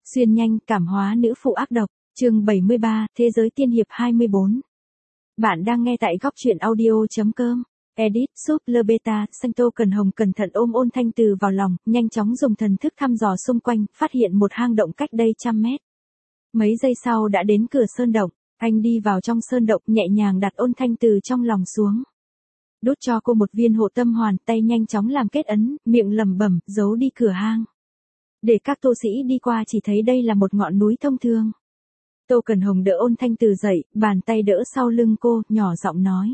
Xuyên nhanh, cảm hóa nữ phụ ác độc, chương 73, Thế giới tiên hiệp 24. Bạn đang nghe tại góc truyện audio.com. Edit, Super Beta, Xanh Tô Cần Hồng cẩn thận ôm Ôn Thanh Từ vào lòng, nhanh chóng dùng thần thức thăm dò xung quanh, phát hiện một hang động cách đây 100 mét. Mấy giây sau đã đến cửa sơn động, anh đi vào trong sơn động nhẹ nhàng đặt Ôn Thanh Từ trong lòng xuống. Đút cho cô một viên hộ tâm hoàn, tay nhanh chóng làm kết ấn, miệng lẩm bẩm, giấu đi cửa hang. Để các tu sĩ đi qua chỉ thấy đây là một ngọn núi thông thường. Tô Cần Hồng đỡ Ôn Thanh Từ dậy, bàn tay đỡ sau lưng cô, nhỏ giọng nói.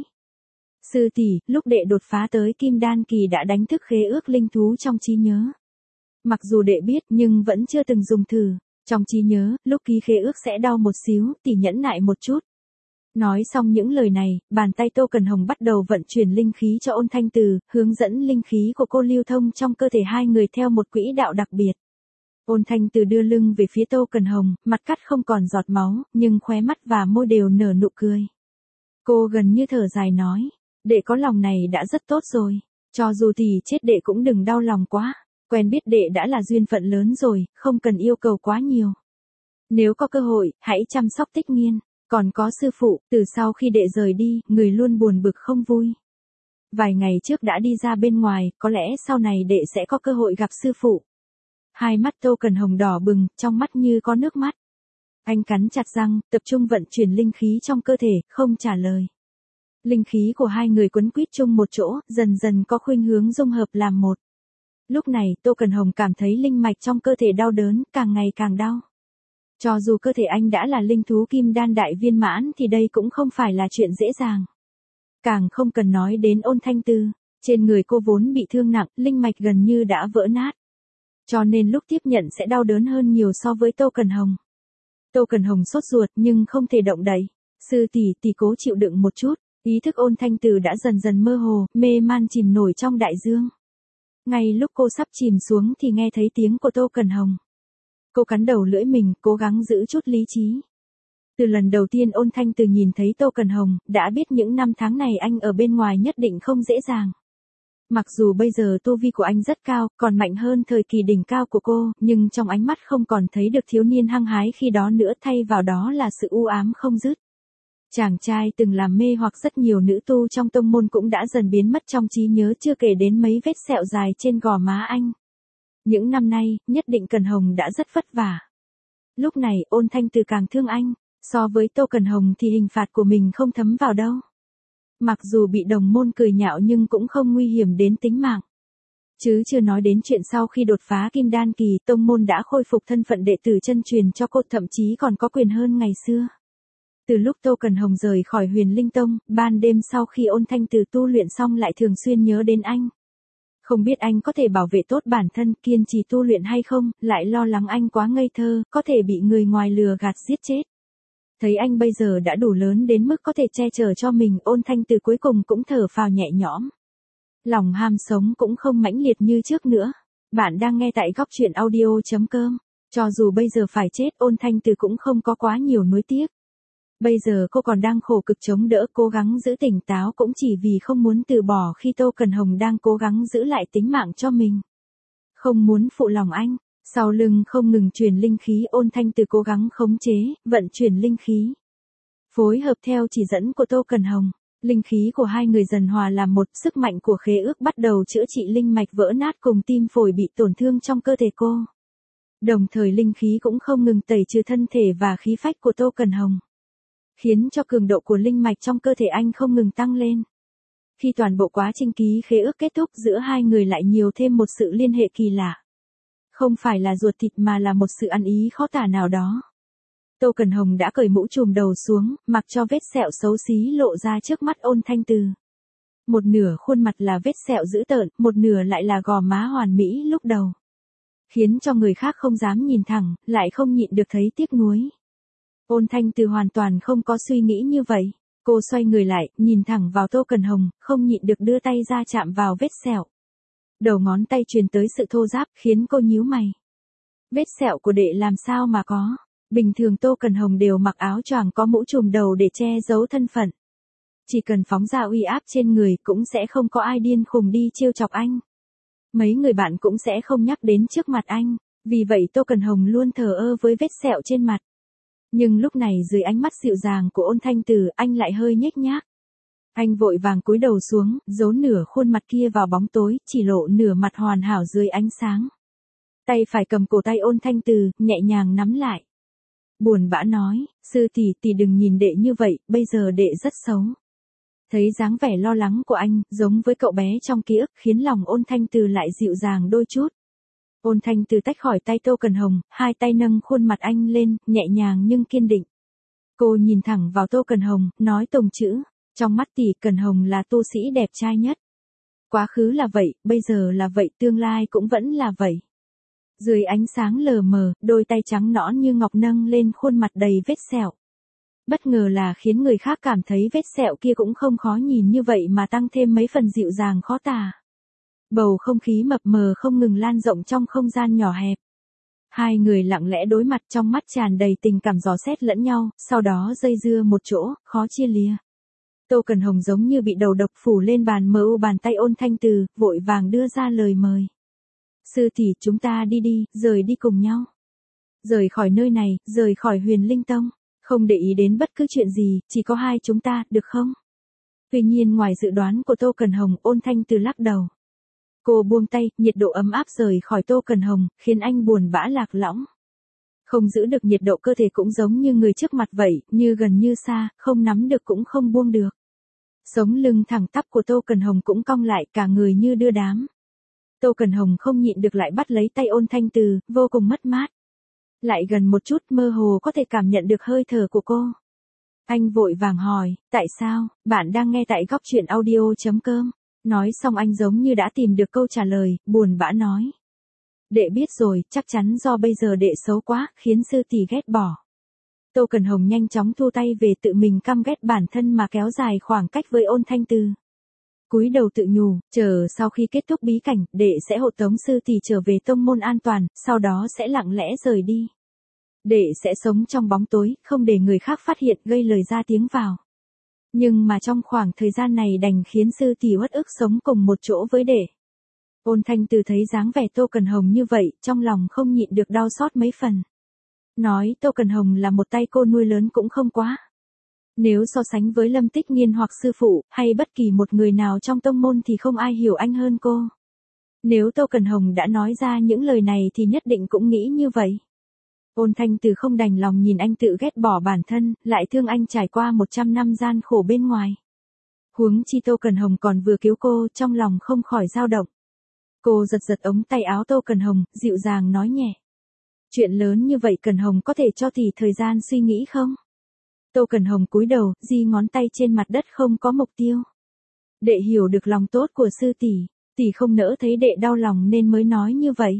Sư tỷ, lúc đệ đột phá tới Kim Đan kỳ đã đánh thức khế ước linh thú trong trí nhớ. Mặc dù đệ biết nhưng vẫn chưa từng dùng thử. Trong trí nhớ, lúc ký khế ước sẽ đau một xíu, tỷ nhẫn nại một chút. Nói xong những lời này, bàn tay Tô Cần Hồng bắt đầu vận chuyển linh khí cho Ôn Thanh Từ, hướng dẫn linh khí của cô lưu thông trong cơ thể hai người theo một quỹ đạo đặc biệt. Ôn Thanh Từ đưa lưng về phía Tô Cần Hồng, mặt cắt không còn giọt máu, nhưng khóe mắt và môi đều nở nụ cười. Cô gần như thở dài nói, đệ có lòng này đã rất tốt rồi, cho dù tỷ chết đệ cũng đừng đau lòng quá, quen biết đệ đã là duyên phận lớn rồi, không cần yêu cầu quá nhiều. Nếu có cơ hội, hãy chăm sóc Tích Nghiên, còn có sư phụ, từ sau khi đệ rời đi, người luôn buồn bực không vui. Vài ngày trước đã đi ra bên ngoài, có lẽ sau này đệ sẽ có cơ hội gặp sư phụ. Hai mắt Tô Cần Hồng đỏ bừng, trong mắt như có nước mắt. Anh cắn chặt răng, tập trung vận chuyển linh khí trong cơ thể, không trả lời. Linh khí của hai người quấn quýt chung một chỗ, dần dần có khuynh hướng dung hợp làm một. Lúc này, Tô Cần Hồng cảm thấy linh mạch trong cơ thể đau đớn, càng ngày càng đau. Cho dù cơ thể anh đã là linh thú kim đan đại viên mãn thì đây cũng không phải là chuyện dễ dàng. Càng không cần nói đến Ôn Thanh Từ, trên người cô vốn bị thương nặng, linh mạch gần như đã vỡ nát. Cho nên lúc tiếp nhận sẽ đau đớn hơn nhiều so với Tô Cần Hồng. Tô Cần Hồng sốt ruột nhưng không thể động đậy. Sư tỷ cố chịu đựng một chút, ý thức Ôn Thanh Từ đã dần dần mơ hồ, mê man chìm nổi trong đại dương. Ngay lúc cô sắp chìm xuống thì nghe thấy tiếng của Tô Cần Hồng. Cô cắn đầu lưỡi mình, cố gắng giữ chút lý trí. Từ lần đầu tiên Ôn Thanh Từ nhìn thấy Tô Cần Hồng, đã biết những năm tháng này anh ở bên ngoài nhất định không dễ dàng. Mặc dù bây giờ tu vi của anh rất cao, còn mạnh hơn thời kỳ đỉnh cao của cô, nhưng trong ánh mắt không còn thấy được thiếu niên hăng hái khi đó nữa, thay vào đó là sự u ám không dứt. Chàng trai từng làm mê hoặc rất nhiều nữ tu trong tông môn cũng đã dần biến mất trong trí nhớ, chưa kể đến mấy vết sẹo dài trên gò má anh. Những năm nay, nhất định Cần Hồng đã rất vất vả. Lúc này, Ôn Thanh Từ càng thương anh, so với Tô Cần Hồng thì hình phạt của mình không thấm vào đâu. Mặc dù bị đồng môn cười nhạo nhưng cũng không nguy hiểm đến tính mạng. Chứ chưa nói đến chuyện sau khi đột phá Kim Đan kỳ, tông môn đã khôi phục thân phận đệ tử chân truyền cho cô, thậm chí còn có quyền hơn ngày xưa. Từ lúc Tô Cần Hồng rời khỏi Huyền Linh Tông, ban đêm sau khi Ôn Thanh Từ tu luyện xong lại thường xuyên nhớ đến anh. Không biết anh có thể bảo vệ tốt bản thân, kiên trì tu luyện hay không, lại lo lắng anh quá ngây thơ, có thể bị người ngoài lừa gạt giết chết. Thấy anh bây giờ đã đủ lớn đến mức có thể che chở cho mình, Ôn Thanh Từ cuối cùng cũng thở phào nhẹ nhõm. Lòng ham sống cũng không mãnh liệt như trước nữa. Bạn đang nghe tại góc truyện audio.com. Cho dù bây giờ phải chết, Ôn Thanh Từ cũng không có quá nhiều nuối tiếc. Bây giờ cô còn đang khổ cực chống đỡ, cố gắng giữ tỉnh táo cũng chỉ vì không muốn từ bỏ khi Tô Cần Hồng đang cố gắng giữ lại tính mạng cho mình. Không muốn phụ lòng anh. Sau lưng không ngừng truyền linh khí, Ôn Thanh Từ cố gắng khống chế, vận chuyển linh khí. Phối hợp theo chỉ dẫn của Tô Cần Hồng, linh khí của hai người dần hòa làm một, sức mạnh của khế ước bắt đầu chữa trị linh mạch vỡ nát cùng tim phổi bị tổn thương trong cơ thể cô. Đồng thời linh khí cũng không ngừng tẩy trừ thân thể và khí phách của Tô Cần Hồng, khiến cho cường độ của linh mạch trong cơ thể anh không ngừng tăng lên. Khi toàn bộ quá trình ký khế ước kết thúc, giữa hai người lại nhiều thêm một sự liên hệ kỳ lạ. Không phải là ruột thịt mà là một sự ăn ý khó tả nào đó. Tô Cần Hồng đã cởi mũ trùm đầu xuống, mặc cho vết sẹo xấu xí lộ ra trước mắt Ôn Thanh Từ. Một nửa khuôn mặt là vết sẹo dữ tợn, một nửa lại là gò má hoàn mỹ lúc đầu. Khiến cho người khác không dám nhìn thẳng, lại không nhịn được thấy tiếc nuối. Ôn Thanh Từ hoàn toàn không có suy nghĩ như vậy. Cô xoay người lại, nhìn thẳng vào Tô Cần Hồng, không nhịn được đưa tay ra chạm vào vết sẹo. Đầu ngón tay truyền tới sự thô ráp, khiến cô nhíu mày. Vết sẹo của đệ làm sao mà có? Bình thường Tô Cần Hồng đều mặc áo choàng có mũ trùm đầu để che giấu thân phận. Chỉ cần phóng ra uy áp trên người cũng sẽ không có ai điên khùng đi trêu chọc anh. Mấy người bạn cũng sẽ không nhắc đến trước mặt anh. Vì vậy Tô Cần Hồng luôn thờ ơ với vết sẹo trên mặt. Nhưng lúc này dưới ánh mắt dịu dàng của Ôn Thanh Từ, anh lại hơi nhếch nhác. Anh vội vàng cúi đầu xuống, giấu nửa khuôn mặt kia vào bóng tối, chỉ lộ nửa mặt hoàn hảo dưới ánh sáng. Tay phải cầm cổ tay Ôn Thanh Từ, nhẹ nhàng nắm lại. Buồn bã nói, sư tỷ đừng nhìn đệ như vậy, bây giờ đệ rất xấu. Thấy dáng vẻ lo lắng của anh, giống với cậu bé trong ký ức, khiến lòng Ôn Thanh Từ lại dịu dàng đôi chút. Ôn Thanh Từ tách khỏi tay Tô Cần Hồng, hai tay nâng khuôn mặt anh lên, nhẹ nhàng nhưng kiên định. Cô nhìn thẳng vào Tô Cần Hồng, nói từng chữ, trong mắt tỷ Cần Hồng là tu sĩ đẹp trai nhất. Quá khứ là vậy, bây giờ là vậy, tương lai cũng vẫn là vậy. Dưới ánh sáng lờ mờ, đôi tay trắng nõn như ngọc nâng lên khuôn mặt đầy vết sẹo. Bất ngờ là khiến người khác cảm thấy vết sẹo kia cũng không khó nhìn như vậy mà tăng thêm mấy phần dịu dàng khó tả. Bầu không khí mập mờ không ngừng lan rộng trong không gian nhỏ hẹp. Hai người lặng lẽ đối mặt, trong mắt tràn đầy tình cảm dò xét lẫn nhau, sau đó dây dưa một chỗ, khó chia lìa. Tô Cần Hồng giống như bị đầu độc phủ lên bàn tay Ôn Thanh Từ, vội vàng đưa ra lời mời. Sư tỷ, chúng ta đi đi, rời đi cùng nhau. Rời khỏi nơi này, rời khỏi Huyền Linh Tông, không để ý đến bất cứ chuyện gì, chỉ có hai chúng ta, được không? Tuy nhiên ngoài dự đoán của Tô Cần Hồng, Ôn Thanh Từ lắc đầu. Cô buông tay, nhiệt độ ấm áp rời khỏi Tô Cần Hồng, khiến anh buồn bã lạc lõng. Không giữ được nhiệt độ cơ thể cũng giống như người trước mặt vậy, như gần như xa, không nắm được cũng không buông được. Sống lưng thẳng tắp của Tô Cần Hồng cũng cong lại, cả người như đưa đám. Tô Cần Hồng không nhịn được lại bắt lấy tay Ôn Thanh Từ, vô cùng mất mát. Lại gần một chút, mơ hồ có thể cảm nhận được hơi thở của cô. Anh vội vàng hỏi, tại sao? Bạn đang nghe tại góc truyện audio.com. Nói xong anh giống như đã tìm được câu trả lời, buồn bã nói. Đệ biết rồi, chắc chắn do bây giờ đệ xấu quá, khiến sư tỷ ghét bỏ. Tô Cần Hồng nhanh chóng thu tay về, tự mình căm ghét bản thân mà kéo dài khoảng cách với Ôn Thanh Từ. Cúi đầu tự nhủ, chờ sau khi kết thúc bí cảnh, đệ sẽ hộ tống sư tỷ trở về tông môn an toàn, sau đó sẽ lặng lẽ rời đi. Đệ sẽ sống trong bóng tối, không để người khác phát hiện, gây lời ra tiếng vào. Nhưng mà trong khoảng thời gian này đành khiến sư tỷ uất ức sống cùng một chỗ với đệ. Ôn Thanh Từ thấy dáng vẻ Tô Cần Hồng như vậy, trong lòng không nhịn được đau xót mấy phần. Nói Tô Cần Hồng là một tay cô nuôi lớn cũng không quá. Nếu so sánh với Lâm Tích Nghiên hoặc sư phụ, hay bất kỳ một người nào trong tông môn thì không ai hiểu anh hơn cô. Nếu Tô Cần Hồng đã nói ra những lời này thì nhất định cũng nghĩ như vậy. Ôn Thanh Từ không đành lòng nhìn anh tự ghét bỏ bản thân, lại thương anh trải qua 100 năm gian khổ bên ngoài. Huống chi Tô Cần Hồng còn vừa cứu cô, trong lòng không khỏi dao động. Cô giật giật ống tay áo Tô Cần Hồng, dịu dàng nói nhẹ. Chuyện lớn như vậy Cần Hồng có thể cho tỷ thời gian suy nghĩ không? Tô Cần Hồng cúi đầu, di ngón tay trên mặt đất không có mục tiêu. Đệ hiểu được lòng tốt của sư tỷ không nỡ thấy đệ đau lòng nên mới nói như vậy.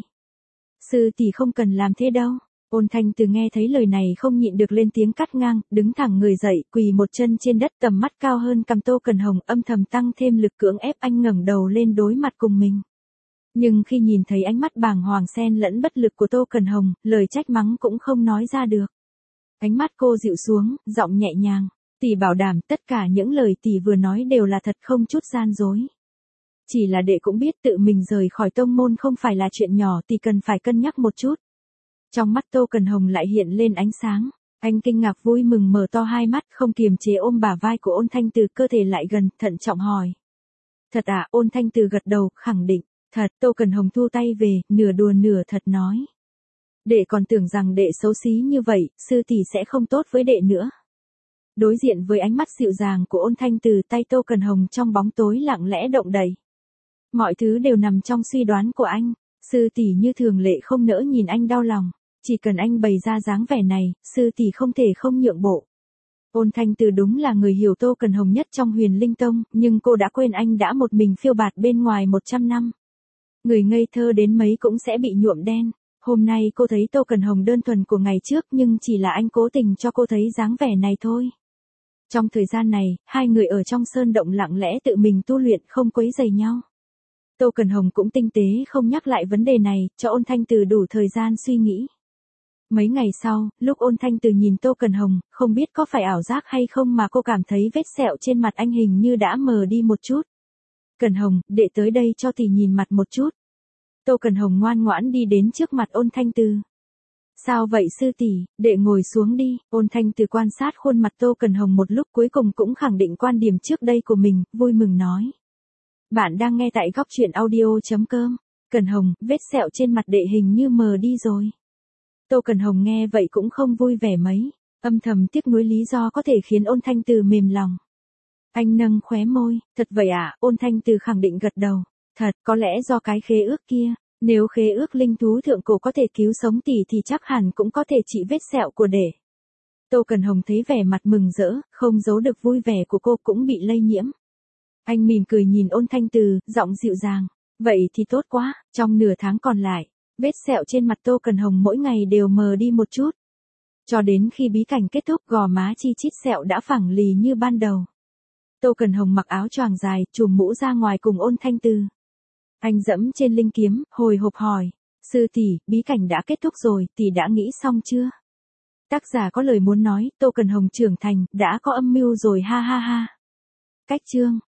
Sư tỷ không cần làm thế đâu. Ôn Thanh Từ nghe thấy lời này không nhịn được lên tiếng cắt ngang, đứng thẳng người dậy, quỳ một chân trên đất, tầm mắt cao hơn cằm Tô Cần Hồng, âm thầm tăng thêm lực cưỡng ép anh ngẩng đầu lên đối mặt cùng mình. Nhưng khi nhìn thấy ánh mắt bàng hoàng xen lẫn bất lực của Tô Cần Hồng, lời trách mắng cũng không nói ra được. Ánh mắt cô dịu xuống, giọng nhẹ nhàng, tỷ bảo đảm tất cả những lời tỷ vừa nói đều là thật, không chút gian dối. Chỉ là đệ cũng biết tự mình rời khỏi tông môn không phải là chuyện nhỏ, tỷ cần phải cân nhắc một chút. Trong mắt Tô Cần Hồng lại hiện lên ánh sáng, anh kinh ngạc vui mừng mở to hai mắt, không kiềm chế ôm bả vai của Ôn Thanh Từ, cơ thể lại gần, thận trọng hỏi. Thật à? Ôn Thanh Từ gật đầu, khẳng định. Thật. Tô Cần Hồng thu tay về, nửa đùa nửa thật nói. Đệ còn tưởng rằng đệ xấu xí như vậy, sư tỷ sẽ không tốt với đệ nữa. Đối diện với ánh mắt dịu dàng của Ôn Thanh Từ, tay Tô Cần Hồng trong bóng tối lặng lẽ động đậy. Mọi thứ đều nằm trong suy đoán của anh. Sư tỷ như thường lệ không nỡ nhìn anh đau lòng. Chỉ cần anh bày ra dáng vẻ này, sư tỷ không thể không nhượng bộ. Ôn Thanh Từ đúng là người hiểu Tô Cần Hồng nhất trong Huyền Linh Tông, nhưng cô đã quên anh đã một mình phiêu bạt bên ngoài 100 năm. Người ngây thơ đến mấy cũng sẽ bị nhuộm đen. Hôm nay cô thấy Tô Cần Hồng đơn thuần của ngày trước, nhưng chỉ là anh cố tình cho cô thấy dáng vẻ này thôi. Trong thời gian này, hai người ở trong sơn động lặng lẽ tự mình tu luyện, không quấy rầy nhau. Tô Cần Hồng cũng tinh tế không nhắc lại vấn đề này, cho Ôn Thanh Từ đủ thời gian suy nghĩ. Mấy ngày sau, lúc Ôn Thanh Từ nhìn Tô Cần Hồng, không biết có phải ảo giác hay không mà cô cảm thấy vết sẹo trên mặt anh hình như đã mờ đi một chút. Cần Hồng, đệ tới đây cho tỷ nhìn mặt một chút. Tô Cần Hồng ngoan ngoãn đi đến trước mặt Ôn Thanh Từ. Sao vậy sư tỷ, đệ ngồi xuống đi. Ôn Thanh Từ quan sát khuôn mặt Tô Cần Hồng một lúc cuối cùng cũng khẳng định quan điểm trước đây của mình, vui mừng nói. Bạn đang nghe tại góc truyện audio.com. Cần Hồng, vết sẹo trên mặt đệ hình như mờ đi rồi. Tô Cần Hồng nghe vậy cũng không vui vẻ mấy, âm thầm tiếc nuối lý do có thể khiến Ôn Thanh Từ mềm lòng. Anh nâng khóe môi, thật vậy à? Ôn Thanh Từ khẳng định gật đầu. Thật, có lẽ do cái khế ước kia. Nếu khế ước linh thú thượng cổ có thể cứu sống tỷ thì chắc hẳn cũng có thể trị vết sẹo của đệ. Tô Cần Hồng thấy vẻ mặt mừng rỡ, không giấu được vui vẻ của cô cũng bị lây nhiễm. Anh mỉm cười nhìn Ôn Thanh Từ, giọng dịu dàng. Vậy thì tốt quá, trong nửa tháng còn lại, vết sẹo trên mặt Tô Cần Hồng mỗi ngày đều mờ đi một chút. Cho đến khi bí cảnh kết thúc, gò má chi chít sẹo đã phẳng lì như ban đầu. Tô Cần Hồng mặc áo choàng dài, trùm mũ ra ngoài cùng Ôn Thanh Từ. Anh dẫm trên linh kiếm, hồi hộp hỏi. Sư tỷ, bí cảnh đã kết thúc rồi, tỷ đã nghĩ xong chưa? Tác giả có lời muốn nói, Tô Cần Hồng trưởng thành, đã có âm mưu rồi ha ha ha. Cách chương.